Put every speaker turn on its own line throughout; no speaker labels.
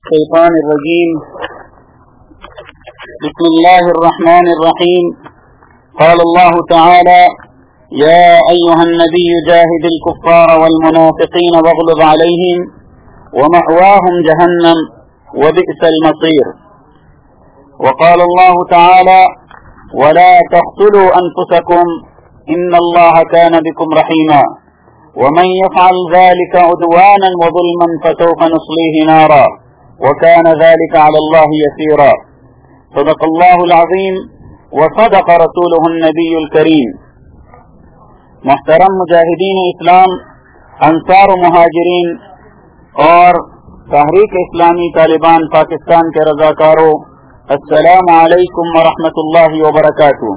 الشيطان الرجيم. بسم الله الرحمن الرحيم. قال الله تعالى: يا أيها النبي جاهد الكفار والمنافقين واغلظ عليهم ومأواهم جهنم وبئس المصير. وقال الله تعالى: ولا تقتلوا أنفسكم إن الله كان بكم رحيما ومن يفعل ذلك عدوانا وظلما فسوف نصليه نارا وكان ذلك على الله يسيرا. صدق الله العظيم وصدق رسوله النبي الكريم. محترم مجاہدین اسلام، انصار و مہاجرین اور تحریک اسلامی طالبان پاکستان کے رضاکاروں، السلام علیکم ورحمۃ اللہ وبرکاتہ۔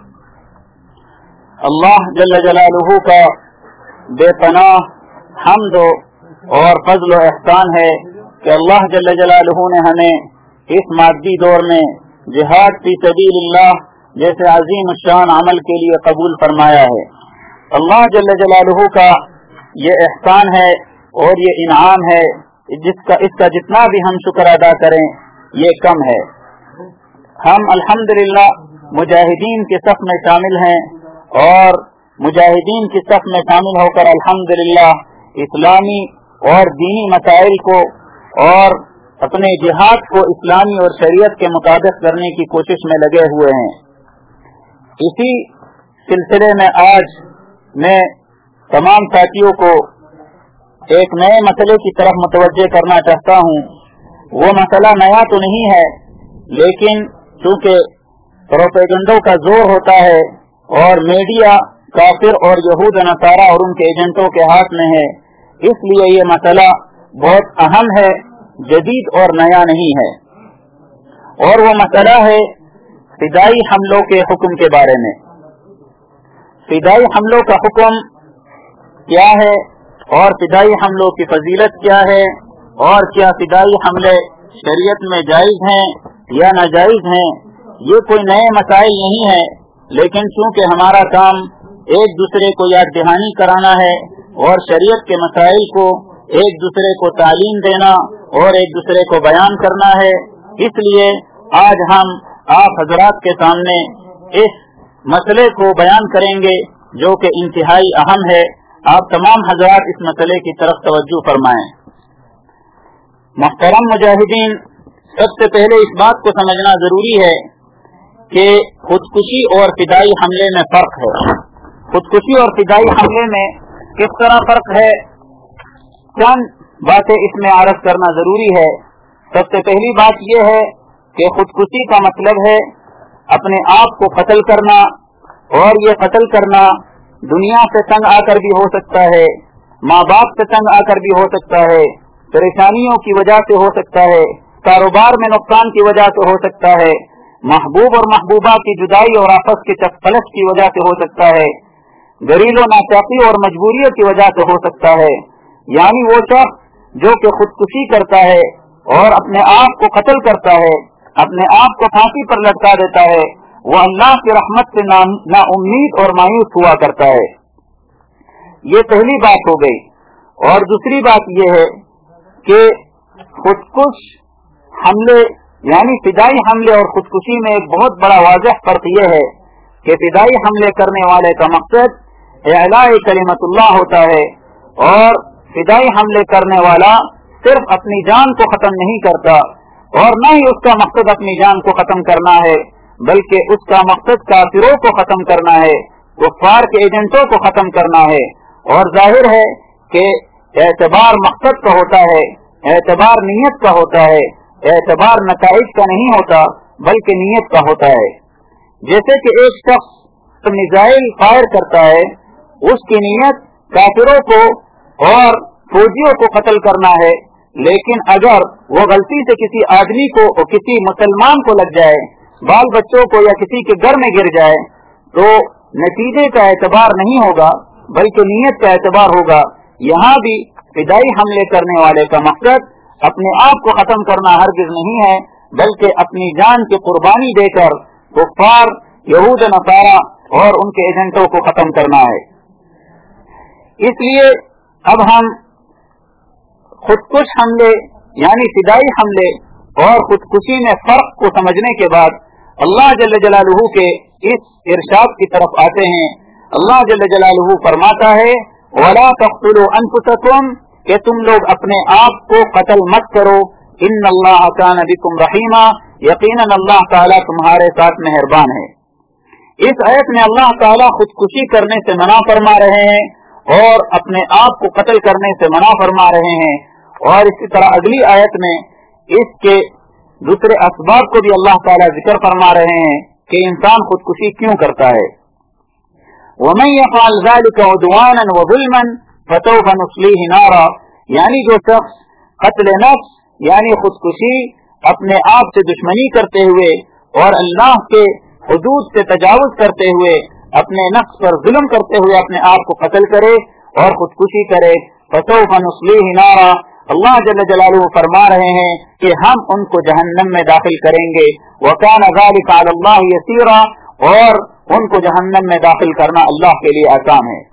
اللہ جل جلالہ کا بے پناہ حمد اور فضل و احسان ہے کہ اللہ جل جلالہ نے ہمیں اس مادی دور میں جہاد فی سبیل اللہ جیسے عظیم الشان عمل کے لیے قبول فرمایا ہے۔ اللہ جل جلالہ کا یہ احسان ہے اور یہ انعام ہے، اس کا جتنا بھی ہم شکر ادا کریں یہ کم ہے۔ ہم الحمدللہ مجاہدین کے صف میں شامل ہیں اور مجاہدین کی صف میں شامل ہو کر الحمدللہ اسلامی اور دینی مسائل کو اور اپنے جہاد کو اسلامی اور شریعت کے مطابق کرنے کی کوشش میں لگے ہوئے ہیں۔ اسی سلسلے میں آج میں تمام ساتھیوں کو ایک نئے مسئلے کی طرف متوجہ کرنا چاہتا ہوں۔ وہ مسئلہ نیا تو نہیں ہے، لیکن چونکہ پروپیگنڈوں کا زور ہوتا ہے اور میڈیا کافر اور یہود نصارہ اور ان کے ایجنٹوں کے ہاتھ میں ہے، اس لیے یہ مسئلہ بہت اہم ہے، جدید اور نیا نہیں ہے، اور وہ مسئلہ ہے فدائی حملوں کے حکم کے بارے میں۔ فدائی حملوں کا حکم کیا ہے اور فدائی حملوں کی فضیلت کیا ہے، اور کیا فدائی حملے شریعت میں جائز ہیں یا ناجائز ہیں۔ یہ کوئی نئے مسائل نہیں ہے، لیکن چونکہ ہمارا کام ایک دوسرے کو یاد دہانی کرانا ہے اور شریعت کے مسائل کو ایک دوسرے کو تعلیم دینا اور ایک دوسرے کو بیان کرنا ہے، اس لیے آج ہم آپ حضرات کے سامنے اس مسئلے کو بیان کریں گے جو کہ انتہائی اہم ہے۔ آپ تمام حضرات اس مسئلے کی طرف توجہ فرمائیں۔ محترم مجاہدین، سب سے پہلے اس بات کو سمجھنا ضروری ہے کہ خودکشی اور فدائی حملے میں فرق ہے۔ خودکشی اور فدائی حملے میں کس طرح فرق ہے، چند باتیں اس میں عرض کرنا ضروری ہے۔ سب سے پہلی بات یہ ہے کہ خودکشی کا مطلب ہے اپنے آپ کو قتل کرنا، اور یہ قتل کرنا دنیا سے تنگ آ کر بھی ہو سکتا ہے، ماں باپ سے تنگ آ کر بھی ہو سکتا ہے، پریشانیوں کی وجہ سے ہو سکتا ہے، کاروبار میں نقصان کی وجہ سے ہو سکتا ہے، محبوب اور محبوبہ کی جدائی اور آپس کی چکپلش کی وجہ سے ہو سکتا ہے، گھریلو و ناچاقی اور مجبوریوں کی وجہ سے ہو سکتا ہے۔ یعنی وہ شخص جو کہ خودکشی کرتا ہے اور اپنے آپ کو قتل کرتا ہے، اپنے آپ کو پھانسی پر لٹکا دیتا ہے، وہ اللہ کی رحمت سے نا امید اور مایوس ہوا کرتا ہے۔ یہ پہلی بات ہو گئی۔ اور دوسری بات یہ ہے کہ خودکش حملے یعنی فدائی حملے اور خودکشی میں ایک بہت بڑا واضح فرق یہ ہے کہ فدائی حملے کرنے والے کا مقصد اعلاء کلمت اللہ ہوتا ہے، اور فدائی حملے کرنے والا صرف اپنی جان کو ختم نہیں کرتا، اور نہ ہی اس کا مقصد اپنی جان کو ختم کرنا ہے، بلکہ اس کا مقصد کافروں کو ختم کرنا ہے، کفار کے ایجنٹوں کو ختم کرنا ہے۔ اور ظاہر ہے کہ اعتبار مقصد کا ہوتا ہے، اعتبار نیت کا ہوتا ہے، اعتبار نتائج کا نہیں ہوتا بلکہ نیت کا ہوتا ہے۔ جیسے کہ ایک شخص میزائل فائر کرتا ہے، اس کی نیت کافروں کو اور فوجیوں کو قتل کرنا ہے، لیکن اگر وہ غلطی سے کسی آدمی کو اور کسی مسلمان کو لگ جائے، بال بچوں کو یا کسی کے گھر میں گر جائے، تو نتیجے کا اعتبار نہیں ہوگا بلکہ نیت کا اعتبار ہوگا۔ یہاں بھی فدائی حملے کرنے والے کا مقصد اپنے آپ کو ختم کرنا ہرگز نہیں ہے، بلکہ اپنی جان کی قربانی دے کر کفار، یہود نصارہ اور ان کے ایجنٹوں کو ختم کرنا ہے۔ اس لیے اب ہم خودکش حملے यानी फिदाई हमले और खुदकुशी में फर्क को समझने के बाद अल्लाह जल्ल जलालुहू के इस इरशाद की तरफ आते हैं। अल्लाह जल्ल जलालुहू फरमाता है वला तक़्तुलू अनफुसकुम, कि तुम लोग अपने आप को कत्ल मत करो, इन्नल्लाह कान बिकुम रहीमा, यकीनन अल्लाह ताला तुम्हारे साथ मेहरबान है। इस आयत में अल्लाह ताला खुदकुशी करने से मना फरमा रहे हैं और अपने आप को कत्ल करने से मना फरमा रहे हैं। और इसी तरह अगली आयत में इसके दूसरे असबाब को भी अल्लाह ताला जिक्र फरमा रहे हैं कि इंसान खुदकुशी क्यों करता है। वमन यफ़अल ज़ालिका उद्वानन व ज़ुल्मन फसौफ नुस्लीहि नारा, यानी जो शख्स कत्ल नफ्स यानी खुदकुशी अपने आप से दुश्मनी करते हुए और अल्लाह के हुदूद से तजावुज करते हुए अपने नफ्स पर जुल्म करते हुए अपने आप को कत्ल करे और खुदकुशी करे, फसौफ नुस्लीहि नारा, अल्लाह जल्ल जलालुहू फरमा रहे हैं कि हम उनको जहन्नम में दाखिल करेंगे। व कान ज़ालिका अलल्लाहि यसीरा, और उनको जहन्नम में दाखिल करना अल्लाह के लिए आसान है।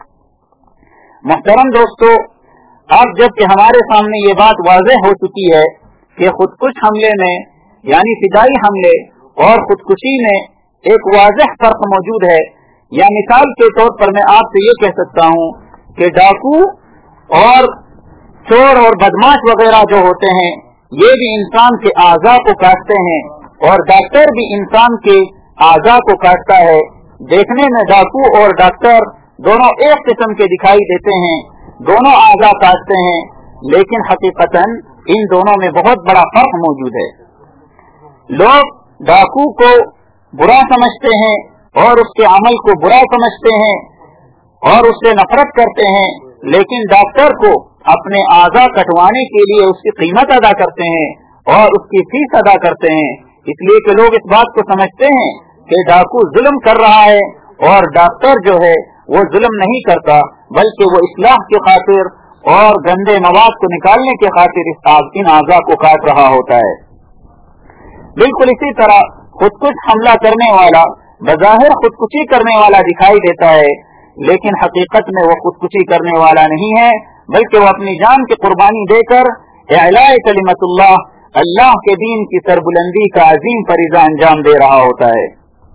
मुहतरम दोस्तों, अब जबकि हमारे सामने ये बात वाज़ेह हो चुकी है कि खुदकुश हमले में यानी फिदाई हमले और खुदकुशी में एक वाज़ेह फर्क मौजूद है, या मिसाल के तौर पर मैं आपसे ये कह सकता हूँ कि डाकू और चोर और बदमाश वगैरह जो होते हैं ये भी इंसान के आज़ा को काटते हैं और डॉक्टर भी इंसान के आज़ा को काटता है। देखने में डाकू और डॉक्टर दोनों एक किस्म के दिखाई देते हैं, दोनों आज़ा काटते हैं, लेकिन हकीकतन इन दोनों में बहुत बड़ा फर्क मौजूद है। लोग डाकू को बुरा समझते हैं और उसके अमल को बुरा समझते हैं और उससे नफरत करते हैं, लेकिन डॉक्टर को अपने आज़ा कटवाने के लिए उसकी कीमत अदा करते हैं और उसकी फीस अदा करते हैं, इसलिए कि लोग इस बात को समझते हैं कि डाकू जुल्म कर रहा है और डॉक्टर जो है वो जुल्म नहीं करता, बल्कि वो इस्लाह की खातिर और गंदे मवाद को निकालने के खातिर इन आज़ा को काट रहा होता है। बिल्कुल इसी तरह खुदकुश हमला करने वाला बज़ाहिर खुदकुशी करने वाला दिखाई देता है, लेकिन हकीकत में वो खुदकुशी करने वाला नहीं है, बल्कि वो अपनी जान की कुर्बानी देकर इलाए कलिमतुल्लाह, अल्लाह के दीन की सरबुलंदी का अजीम फरीज़ा अंजाम दे रहा होता है।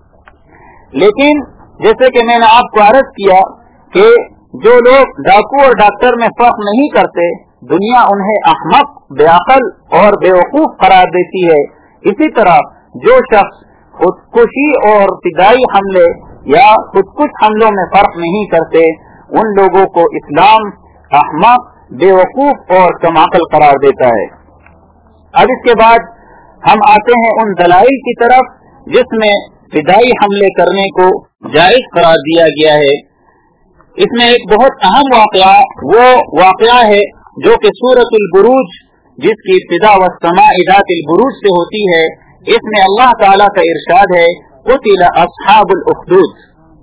लेकिन जैसे कि मैंने आपको अर्ज किया कि जो लोग डाकू और डॉक्टर में फर्क नहीं करते, दुनिया उन्हें अहमक, बेअक्ल और बेवकूफ करार देती है। इसी तरह जो शख्स खुदकुशी और फिदाई हमले या खुदकुश हमलों में फर्क नहीं करते, उन लोगों को इस्लाम अहमक, बेवकूफ और कमाकल करार देता है। अब इसके बाद हम आते हैं उन दलाइल की तरफ जिसमें फिदाई हमले करने को जायज करार दिया गया है। इसमें एक बहुत अहम वाक़या वो वाक़या है जो कि सूरतुल बुरूज, जिसकी इब्तिदा व समाई ज़ातिल बुरूज से होती है, इसमें अल्लाह ताला का इरशाद है कुतिला अस्हाबुल उखदूद।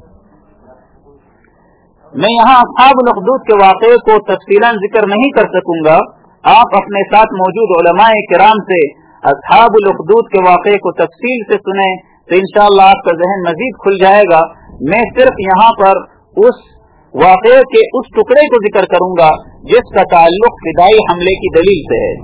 मैं यहाँ अस्हाबुल उखदूद के वाक़े को तफसीलन जिक्र नहीं कर सकूंगा। आप अपने साथ मौजूद उलमाए किराम से अस्हाबुल उखदूद के वाक़े को तफसील से सुने तो इंशाअल्लाह आपका ज़हन मजीद खुल जाएगा। मैं सिर्फ यहाँ पर उस वाक़े के उस टुकड़े को जिक्र करूंगा जिसका ताल्लुक फिदाई हमले की दलील से है।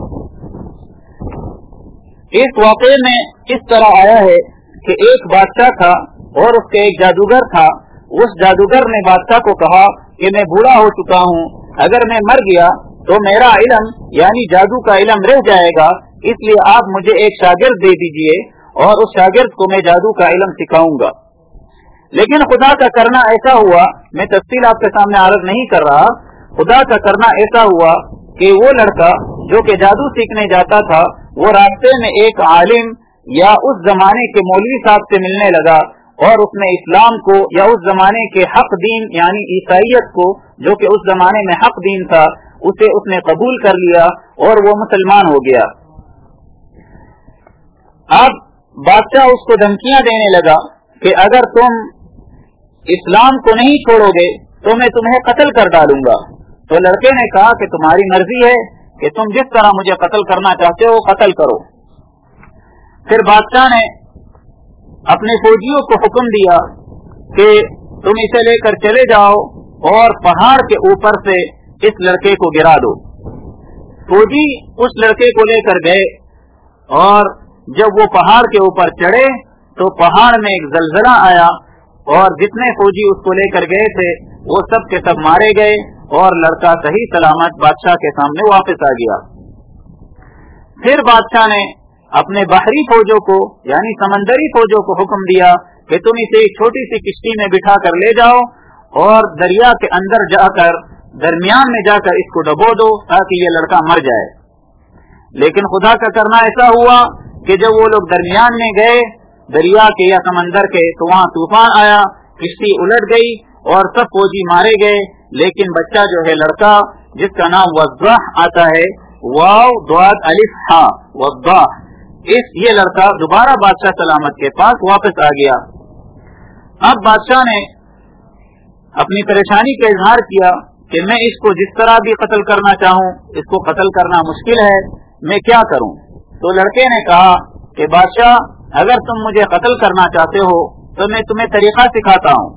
इस वाक़े में इस तरह आया है कि एक बादशाह था और उसके एक जादूगर था। उस जादूगर ने बादशाह को कहा कि मैं बूढ़ा हो चुका हूँ, अगर मैं मर गया तो मेरा इल्म यानी जादू का इल्म रह जाएगा, इसलिए आप मुझे एक शागिर्द दे दीजिए और उस शागिर्द को मैं जादू का इल्म सिखाऊंगा। लेकिन खुदा का करना ऐसा हुआ, मैं तफसील आपके सामने आरज़ नहीं कर रहा, खुदा का करना ऐसा हुआ कि वो लड़का जो कि जादू सीखने जाता था, वो रास्ते में एक आलिम या उस जमाने के मौलवी साहब से मिलने लगा और उसने इस्लाम को या उस जमाने के हक दीन यानी ईसाईयत को, जो कि उस जमाने में हक दीन था, उसे उसने कबूल कर लिया और वो मुसलमान हो गया। अब बादशाह उसको धमकियां देने लगा कि अगर तुम इस्लाम को नहीं छोड़ोगे तो मैं तुम्हें कत्ल कर डालूंगा। तो लड़के ने कहा कि तुम्हारी मर्जी है कि तुम जिस तरह मुझे कत्ल करना चाहते हो कत्ल करो। फिर बादशाह ने अपने फौजियों को हुक्म दिया कि तुम इसे लेकर चले जाओ और पहाड़ के ऊपर से इस लड़के को गिरा दो। फौजी उस लड़के को लेकर गए और जब वो पहाड़ के ऊपर चढ़े तो पहाड़ में एक जलजला आया और जितने फौजी उसको लेकर गए थे वो सब के सब मारे गए और लड़का सही सलामत बादशाह के सामने वापस आ गया। फिर बादशाह ने अपने बाहरी फौजों को यानी समंदरी फौजों को हुक्म दिया कि तुम इसे एक छोटी सी किश्ती में बिठा कर ले जाओ और दरिया के अंदर जाकर दरमियान में जाकर इसको डबो दो ताकि ये लड़का मर जाए। लेकिन खुदा का करना ऐसा हुआ कि जब वो लोग दरमियान में गए दरिया के या समंदर के तो वहाँ तूफान आया, किश्ती उलट गई और सब फौजी मारे गए। लेकिन बच्चा जो है लड़का जिसका नाम वज़्ज़ाह आता है वाव द्वाद अलिफ हा वज़्ज़ाह, ये लड़का दोबारा बादशाह सलामत के पास वापस आ गया। अब बादशाह ने अपनी परेशानी का इजहार किया कि मैं इसको जिस तरह भी कत्ल करना चाहूँ इसको कत्ल करना मुश्किल है, मैं क्या करूँ। तो लड़के ने कहा कि बादशाह अगर तुम मुझे कत्ल करना चाहते हो तो मैं तुम्हें तरीका सिखाता हूँ,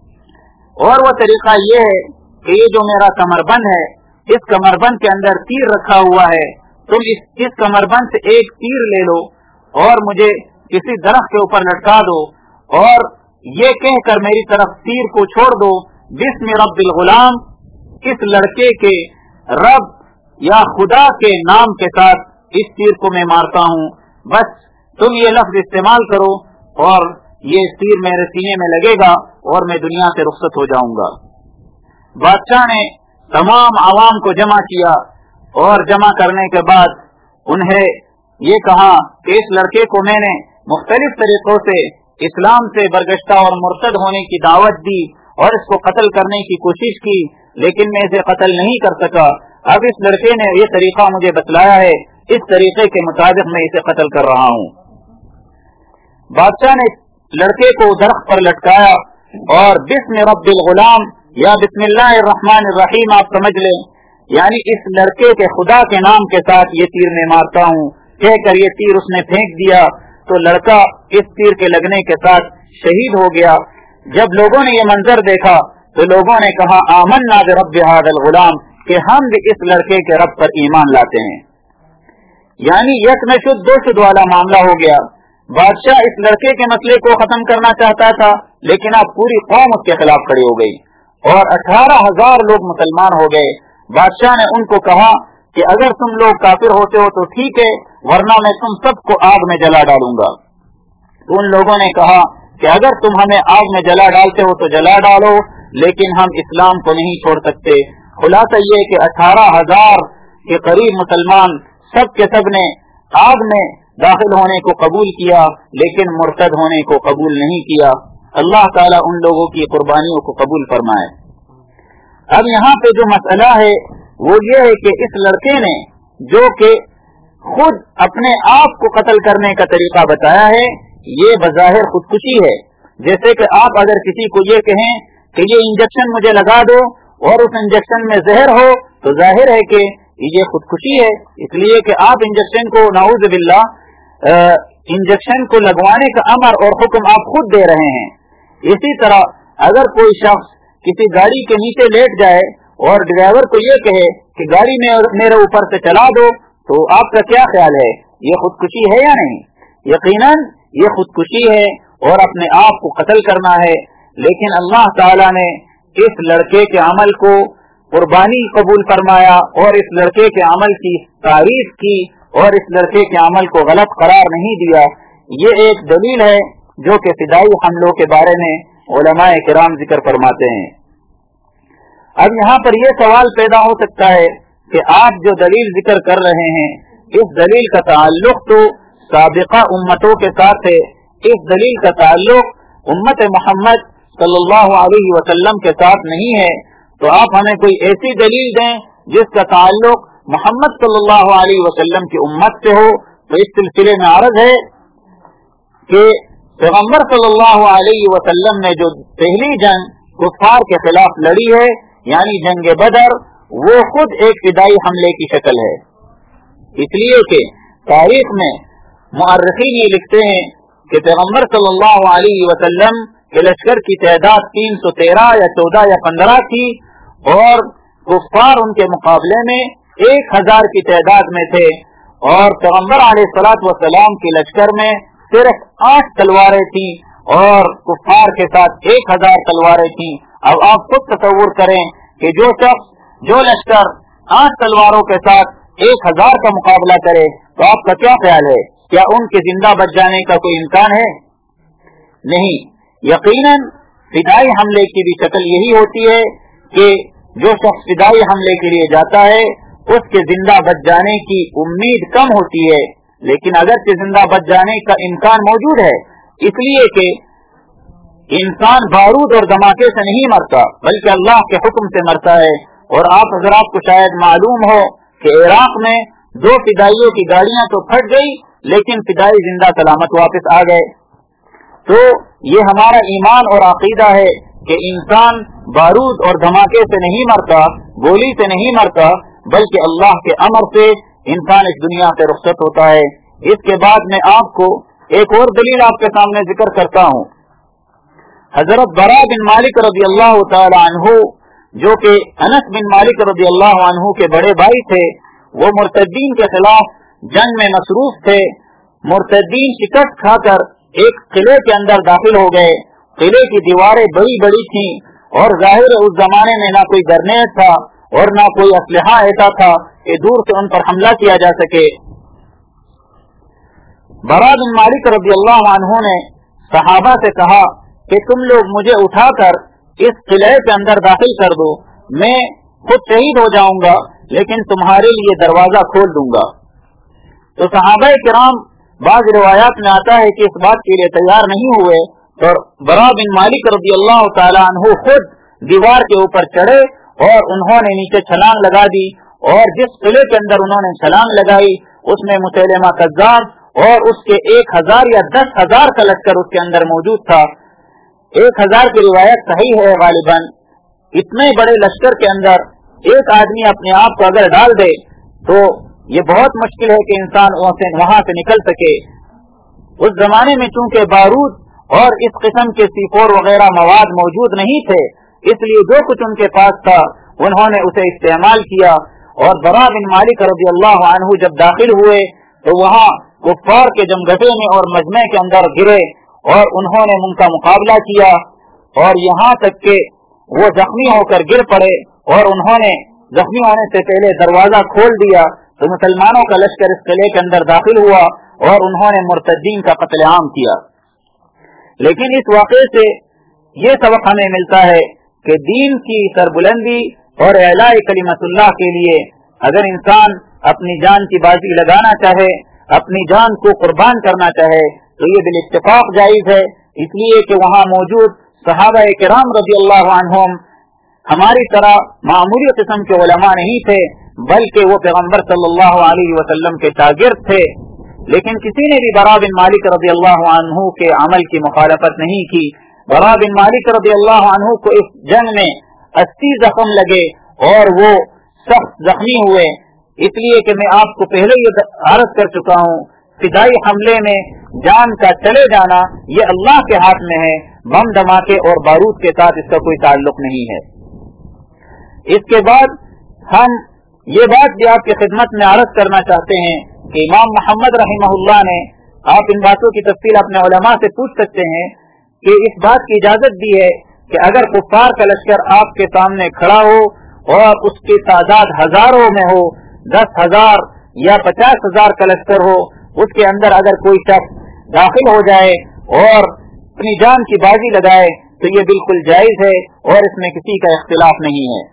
और वो तरीका ये है कि ये जो मेरा कमरबंद है इस कमरबंद के अंदर तीर रखा हुआ है, तुम इस कमरबंद से एक तीर ले लो और मुझे किसी दरख्त के ऊपर लटका दो और ये कहकर मेरी तरफ तीर को छोड़ दो, बिस्मि रब्बिल गुलाम, इस लड़के के रब या खुदा के नाम के साथ इस तीर को मैं मारता हूँ, बस तुम ये लफ्ज इस्तेमाल करो और ये तीर मेरे सीने में लगेगा और मैं दुनिया से रुखसत हो जाऊंगा। बादशाह ने तमाम आवाम को जमा किया और जमा करने के बाद उन्हें ये कहा कि इस लड़के को मैंने मुख्तलिफ तरीकों से इस्लाम से बरगश्ता और मुर्तद होने की दावत दी और इसको कत्ल करने की कोशिश की, लेकिन मैं इसे कत्ल नहीं कर सका। अब इस लड़के ने ये तरीका मुझे बतलाया है, इस तरीके के मुताबिक मैं इसे कत्ल कर रहा हूँ। बादशाह ने लड़के को दरख्त पर लटकाया और बिस्मि रब्बिल गुलाम या बिस्मिल्लाहिर रहमानिर रहीम आप समझ लें, यानी इस लड़के के खुदा के नाम के साथ ये तीर मैं मारता हूँ कहकर ये तीर उसने फेंक दिया तो लड़का इस तीर के लगने के साथ शहीद हो गया। जब लोगों ने ये मंजर देखा तो लोगों ने कहा आमन्ना बिरब्बि हाज़िल गुलाम, कि हम भी इस लड़के के रब पर ईमान लाते हैं। यानी यक में शुद्ध दो शुद्ध वाला मामला हो गया। बादशाह इस लड़के के मसले को खत्म करना चाहता था लेकिन अब पूरी कौम उसके खिलाफ खड़ी हो गई और 18,000 लोग मुसलमान हो गए। बादशाह ने उनको कहा कि अगर तुम लोग काफिर होते हो तो ठीक है, वरना मैं तुम सबको आग में जला डालूंगा। तो उन लोगों ने कहा कि अगर तुम हमें आग में जला डालते हो तो जला डालो, लेकिन हम इस्लाम को नहीं छोड़ सकते। खुलासा ये कि 18,000 के करीब मुसलमान सब के सब ने आग में दाखिल होने को कबूल किया लेकिन मुर्तद होने को कबूल नहीं किया। अल्लाह ताला उन लोगों की कुर्बानियों को कबूल फरमाए। अब यहाँ पे जो मसला है वो ये है कि इस लड़के ने जो कि खुद अपने आप को कत्ल करने का तरीका बताया है ये बज़ाहिर खुदकुशी है। जैसे कि आप अगर किसी को ये कहें कि ये इंजेक्शन मुझे लगा दो और उस इंजेक्शन में जहर हो तो जाहिर है कि ये खुदकुशी है, इसलिए कि आप इंजेक्शन को नाउज़ बिल्लाह इंजेक्शन को लगवाने का अमर और हुक्म आप खुद दे रहे हैं। इसी तरह अगर कोई शख्स किसी गाड़ी के नीचे लेट जाए और ड्राइवर को ये कहे कि गाड़ी में मेरे ऊपर से चला दो तो आपका क्या ख्याल है, ये खुदकुशी है या नहीं? यकीनन ये खुदकुशी है और अपने आप को कत्ल करना है। लेकिन अल्लाह ताला ने इस लड़के के अमल को कुर्बानी कबूल फरमाया और इस लड़के के अमल की तारीफ की और इस लड़के के अमल को गलत करार नहीं दिया। ये एक दलील है जो कि फिदाई हमलों के बारे में उलमाए किराम जिक्र फरमाते हैं। अब यहाँ पर यह सवाल पैदा हो सकता है कि आप जो दलील जिक्र कर रहे हैं इस दलील का ताल्लुक तो साबिका उम्मतों के साथ है, इस दलील का ताल्लुक उम्मत मोहम्मद सल्लल्लाहु अलैहि वसल्लम के साथ नहीं है, तो आप हमें कोई ऐसी दलील दें जिसका ताल्लुक मोहम्मद सल्लल्लाहु अलैहि वसल्लम की उम्मत से हो। तो इस सिलसिले में अर्ज है कि पैगम्बर सल्लल्लाहु अलैहि वसल्लम ने जो पहली जंग कुफार के खिलाफ लड़ी है यानी जंग बदर, वो खुद एक फिदाई हमले की शक्ल है। इसलिए कि तारीख में मुअर्रिखीन ये लिखते हैं कि पैगम्बर सल्लल्लाहु अलैहि वसल्लम के लश्कर की तादाद 313 या 14 या 15 थी और कुफार उनके मुकाबले में 1000 की तादाद में थे और पैगंबर अलैहिस्सलातु वस्सलाम के लश्कर में सिर्फ 8 तलवारें थी और कुफ्फार के साथ 1000 तलवारें थी। अब आप खुद तसव्वुर करें कि जो लश्कर 8 तलवारों के साथ 1000 का मुकाबला करे तो आपका क्या ख्याल है, क्या उनके जिंदा बच जाने का कोई इम्कान है? नहीं। यकीनन फिदाई हमले की भी शक्ल यही होती है कि जो शख्स फिदाई हमले के लिए जाता है उसके जिंदा बच जाने की उम्मीद कम होती है, लेकिन अगर से जिंदा बच जाने का इम्कान मौजूद है, इसलिए कि इंसान बारूद और धमाके से नहीं मरता बल्कि अल्लाह के हुक्म से मरता है। और अगर आपको शायद मालूम हो कि इराक में 2 फिदाइयों की गाड़ियां तो फट गई लेकिन फिदाई जिंदा सलामत वापस आ गए। तो ये हमारा ईमान और अकीदा है कि इंसान बारूद और धमाके से नहीं मरता, गोली से नहीं मरता, बल्कि अल्लाह के अमर से इंसान इस दुनिया से रुखसत होता है। इसके बाद मैं आपको एक और दलील आपके सामने जिक्र करता हूँ। हजरत बरा बिन मालिक रज़ी अल्लाह तआला अन्हु, जो कि अनस बिन मालिक रज़ी अल्लाह अन्हु के बड़े भाई थे, वो मुर्तद्दीन के खिलाफ जंग में मसरूफ थे। मुर्तद्दीन शिकस्त खाकर एक किले के अंदर दाखिल हो गए। किले की दीवारें बड़ी बड़ी थीं और जाहिर उस जमाने में ना कोई गरनेट था और ना कोई असलहा ऐसा था कि दूर से उन पर हमला किया जा सके। बरा बिन मालिक रज़ी अल्लाह अन्हु ने सहाबा से कहा कि तुम लोग मुझे उठाकर इस किले के अंदर दाखिल कर दो, मैं खुद शहीद हो जाऊंगा लेकिन तुम्हारे लिए दरवाजा खोल दूंगा। तो सहाबाए किराम, बाज़ रिवायात में आता है कि इस बात के लिए तैयार नहीं हुए, तो बरा बिन मालिक रज़ी अल्लाह तआला अन्हु खुद दीवार के ऊपर चढ़े और उन्होंने नीचे छलांग लगा दी। और जिस किले के अंदर उन्होंने छलांग लगाई उसमें मुसैलिमा कज़्ज़ाब और उसके 1000 या 10,000 का लश्कर उसके अंदर मौजूद था। 1000 की रिवायत सही है गालिबन। इतने बड़े लश्कर के अंदर एक आदमी अपने आप को अगर डाल दे तो ये बहुत मुश्किल है कि इंसान वहां से निकल सके। उस जमाने में चूंकि बारूद और इस किस्म के C4 वगैरह मवाद मौजूद नहीं थे, इसलिए जो कुछ उनके पास था उन्होंने उसे इस्तेमाल किया। और बरा बिन मालिक रज़ी अल्लाह अन्हु जब दाखिल हुए तो वहाँ कुफ्फार के जमघटे में और मजमे के अंदर गिरे और उन्होंने उनका मुकाबला किया और यहाँ तक के वो जख्मी होकर गिर पड़े और उन्होंने जख्मी होने से पहले दरवाजा खोल दिया। तो मुसलमानों का लश्कर इस किले के अंदर दाखिल हुआ और उन्होंने मुर्तद्दीन का कत्लेआम किया। लेकिन इस वाक़े से ये सबक हमें मिलता है कि दीन की सरबुलंदी और एलाए कलिमतुल्लाह के लिए अगर इंसान अपनी जान की बाजी लगाना चाहे, अपनी जान को कुर्बान करना चाहे, तो ये बिल इत्तिफाक जायज है, इसलिए कि वहाँ मौजूद सहाबाए किराम रज़ी अल्लाह अन्हुम हमारी तरह मामूली किस्म के उलमा नहीं थे, बल्कि वो पैगंबर सल्लल्लाहु अलैहि वसल्लम के शागिर्द थे। लेकिन किसी ने भी बरा बिन मालिक रज़ी अल्लाह अन्हु के अमल की मुखालफत नहीं की। बरा बिन मालिक रज़ी अल्लाह अन्हु को इस जंग में 80 जख्म लगे और वो सख्त जख्मी हुए। इसलिए कि मैं आपको पहले ये अर्ज कर चुका हूँ, फिदाई हमले में जान का चले जाना ये अल्लाह के हाथ में है, बम धमाके और बारूद के साथ इसका कोई ताल्लुक नहीं है। इसके बाद हम ये बात भी आपकी खिदमत में अर्ज करना चाहते हैं कि इमाम मोहम्मद रहमहुल्लाह ने, आप इन बातों की तफसील अपने उलमा से पूछ सकते हैं, कि इस बात की इजाजत दी है कि अगर कुफ्फार का लश्कर आपके सामने खड़ा हो और उसकी तादाद हजारों में हो, 10,000 या 50,000 का लश्कर हो, उसके अंदर अगर कोई शख्स दाखिल हो जाए और अपनी जान की बाजी लगाए तो ये बिल्कुल जायज है और इसमें किसी का इख्तिलाफ नहीं है।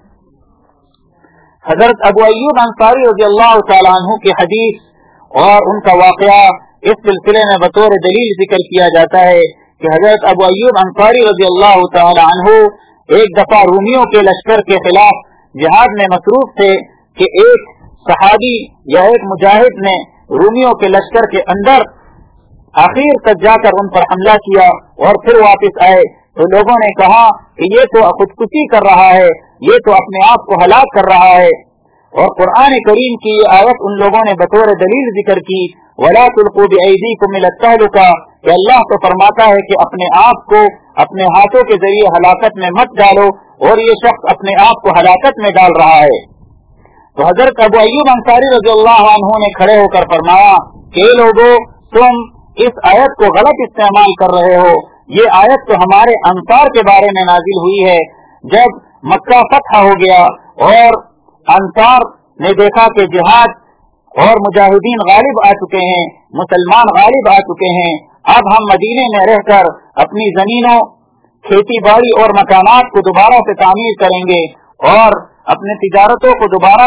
हजरत अबू अय्यूब अंसारी रज़ी अल्लाह तआला अन्हु की हदीस और उनका वाक़या इस सिलसिले में बतौर दलील जिक्र किया जाता है कि हजरत अबू अय्यूब अंसारी रज़ी अल्लाह तआला अन्हु एक दफा रूमियों के लश्कर के खिलाफ जिहाद में मसरूफ थे कि एक सहाबी या एक मुजाहिद ने रूमियों के लश्कर के अंदर आखिर तक जाकर उन पर हमला किया और फिर वापस आए तो लोगों ने कहा कि ये तो खुदकुशी कर रहा है, ये तो अपने आप को हलाक कर रहा है। और कुरान करीम की ये आयत उन लोगों ने बतौर दलील जिक्र की, वला तुल्कू बिअयदीकुम इला तहलुका, कि अल्लाह तो फरमाता है कि अपने आप को अपने हाथों के जरिए हलाकत में मत डालो, और ये शख्स अपने आप को हलाकत में डाल रहा है। तो हजरत अबू अय्यूब अंसारी रज़ियल्लाहु अन्हु ने खड़े होकर फरमाया कि लोगों, तुम इस आयत को गलत इस्तेमाल कर रहे हो। ये आयत तो हमारे अंसार के बारे में नाजिल हुई है। जब मक्का फतह हो गया और अंसार ने देखा कि जिहाद और मुजाहिदीन गालिब आ चुके हैं, मुसलमान गालिब आ चुके हैं, अब हम मदीने में रहकर अपनी जमीनों, खेती बाड़ी और मकानात को दोबारा से तामीर करेंगे और अपने तिजारतों को दोबारा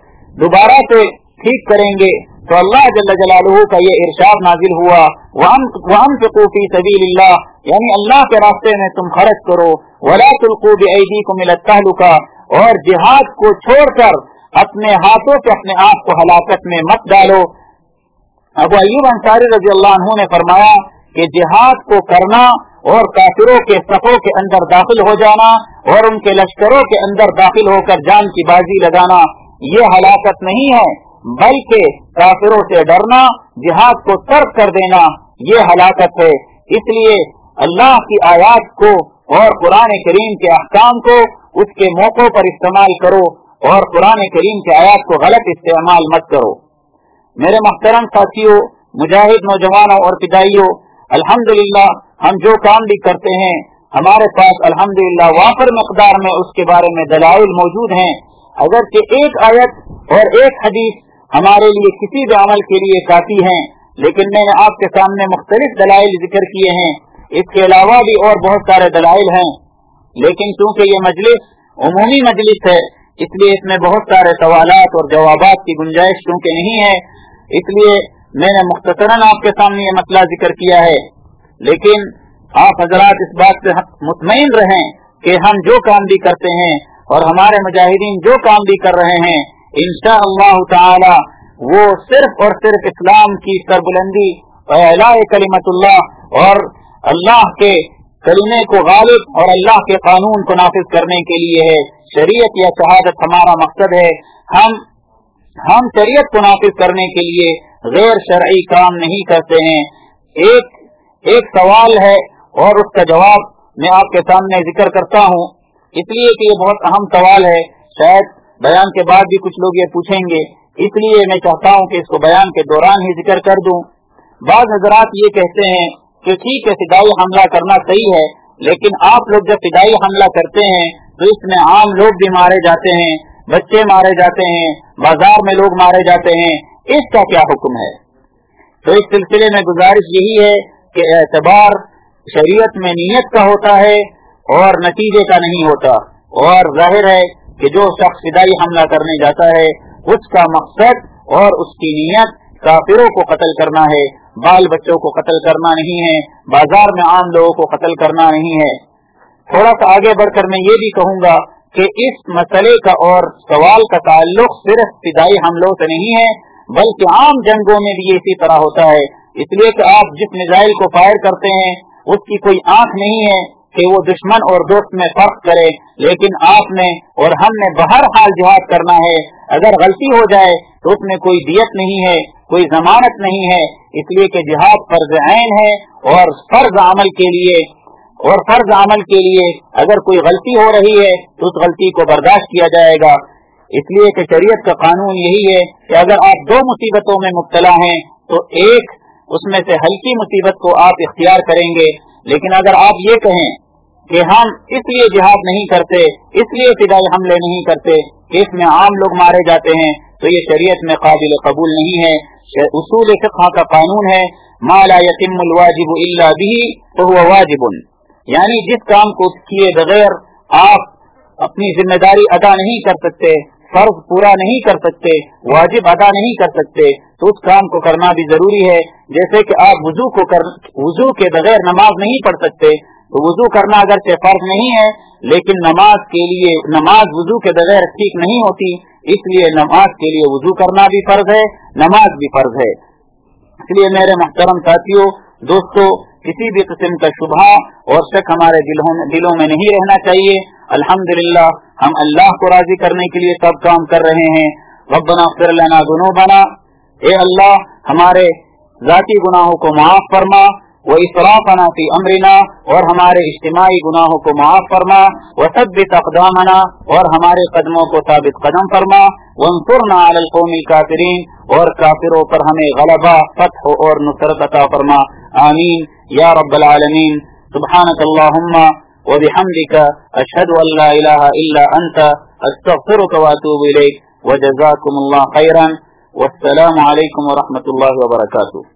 से ठीक करेंगे। तो अल्लाह जल्ल जलालुहु का ये इरशाद नाजिल हुआ, वअन्फिकू फी सबीलिल्लाह, यानी अल्लाह के रास्ते में तुम खर्च करो, वला तुल्कू बिअयदीकुम इला तहलुका, और जिहाद को छोड़कर अपने हाथों से अपने आप को हलाकत में मत डालो। अबू अय्यूब अंसारी रज़ियल्लाहु अन्हु ने फरमाया कि जिहाद को करना और काफिरों के सफों के अंदर दाखिल हो जाना और उनके लश्करों के अंदर दाखिल होकर जान की बाजी लगाना, ये हलाकत नहीं है, बल्कि काफिरों से डरना, जिहाद को तर्क कर देना, ये हलाकत है। इसलिए अल्लाह की आयत को और कुरान करीम के अहकाम को उसके मौकों पर इस्तेमाल करो और कुरान करीम के आयत को गलत इस्तेमाल मत करो। मेरे मुहतरम साथियों, मुजाहिद नौजवानों और फिदाइयों, अल्हम्दुलिल्लाह हम जो काम भी करते हैं हमारे पास अल्हम्दुलिल्लाह वाफर मकदार में उसके बारे में दलाइल मौजूद हैं। अगर कि एक आयत और एक हदीस हमारे लिए किसी भी अमल के लिए काफी हैं, लेकिन मैंने आपके सामने मुख्तलिफ दलाइल जिक्र किए हैं। इसके अलावा भी और बहुत सारे दलाइल हैं, लेकिन चूंकि ये मजलिस उमूमी मजलिस है, इसलिए इसमें बहुत सारे सवालात और जवाबात की गुंजाइश चूंकि नहीं है, इसलिए मैंने मुख्तसरन आपके सामने ये मसला जिक्र किया है। लेकिन आप हजरात इस बात से मुतमईन रहें कि हम जो काम भी करते हैं और हमारे मुजाहिदीन जो काम भी कर रहे हैं, इंशाअल्लाह ताला वो सिर्फ और सिर्फ इस्लाम की सरबुलंदी और इलाए कलिमतुल्लाह और अल्लाह के कलिमे को गालिब और अल्लाह के कानून को नाफिज करने के लिए है। शरीयत या शहादत हमारा मकसद है। हम शरीयत को नाफिज करने के लिए गैर शरई काम नहीं करते हैं। एक सवाल है और उसका जवाब मैं आपके सामने जिक्र करता हूँ, इसलिए कि ये बहुत अहम सवाल है। शायद बयान के बाद भी कुछ लोग ये पूछेंगे, इसलिए मैं चाहता हूँ कि इसको बयान के दौरान ही जिक्र कर दूं। बाज़ हज़रात ये कहते हैं कि ठीक है, फिदाई हमला करना सही है, लेकिन आप लोग जब फिदाई हमला करते हैं तो इसमें आम लोग भी मारे जाते हैं, बच्चे मारे जाते हैं, बाजार में लोग मारे जाते हैं, इसका क्या हुक्म है? तो इस सिलसिले में गुजारिश यही है कि एतबार शरीयत में नियत का होता है और नतीजे का नहीं होता। और जाहिर है कि जो शख्स फिदाई हमला करने जाता है उसका मकसद और उसकी नियत काफिरों को कत्ल करना है, बाल बच्चों को कत्ल करना नहीं है, बाजार में आम लोगों को कत्ल करना नहीं है। थोड़ा सा आगे बढ़कर मैं ये भी कहूँगा कि इस मसले का और सवाल का ताल्लुक सिर्फ फिदाई हमलों से नहीं है, बल्कि आम जंगों में भी इसी तरह होता है। इसलिए कि आप जिस मिसाइल को फायर करते हैं उसकी कोई आंख नहीं है कि वो दुश्मन और दोस्त में फर्क करे, लेकिन आपने और हमने बहर हाल जिहाद करना है। अगर गलती हो जाए तो उसमें कोई दियत नहीं है, कोई जमानत नहीं है, इसलिए कि जिहाद फर्ज ऐन है और फर्ज अमल के लिए अगर कोई गलती हो रही है तो उस गलती को बर्दाश्त किया जाएगा। इसलिए कि शरीयत का कानून यही है कि अगर आप दो मुसीबतों में मुब्तला हैं तो एक उसमें से हल्की मुसीबत को आप इख्तियार करेंगे। लेकिन अगर आप ये कहें कि हम इसलिए जिहाद नहीं करते, इसलिए फिदाई हमले नहीं करते कि इसमें आम लोग मारे जाते हैं, तो ये शरीयत में काबिल कबूल नहीं है। उसूल फिक़्ह का कानून है, मा ला यतिम्मुल वाजिबु इल्ला बिही फहुव वाजिबुन, यानी जिस काम को किए बगैर आप अपनी जिम्मेदारी अदा नहीं कर सकते, फर्ज पूरा नहीं कर सकते, वाजिब अदा नहीं कर सकते, तो उस काम को करना भी जरूरी है। जैसे कि आप वुजू के बगैर नमाज नहीं पढ़ सकते, तो वुजू करना अगरचे फर्ज नहीं है, लेकिन नमाज वुजू के बगैर ठीक नहीं होती, इसलिए नमाज के लिए वुजू करना भी फर्ज है, नमाज भी फर्ज है। इसलिए मेरे मुहतरम साथियों, दोस्तों, किसी भी किस्म का शुबहा और शक हमारे दिलों में नहीं रहना चाहिए। अल्हम्दुलिल्लाह हम अल्लाह को राजी करने के लिए सब काम कर रहे हैं। रब्बना इग़फिर लना ज़ुनूबना, ए अल्लाह हमारे जाती गुनाहों को माफ फरमा, व इसराफना फी अमरिना, और हमारे इज्तिमाई गुनाहों को माफ फरमा, व सब्बित अक़दामना, और हमारे कदमों को साबित कदम फरमा, वंसुरना अलल कौमिल काफिरीन, और काफिरों पर हमें गलबा, फतह और नुसरत अता फरमा। आमीन या रब्बल आलमीन। सुब्हानकल्लाहुम्मा व बिहम्दिका अशहदु अन ला इलाहा इल्ला अंता अस्तगफिरुका व अतूबु इलैक व जज़ाकुमुल्लाहु खैरन। वस्सलामु अलैकुम व रहमतुल्लाहि व बरकातुहू।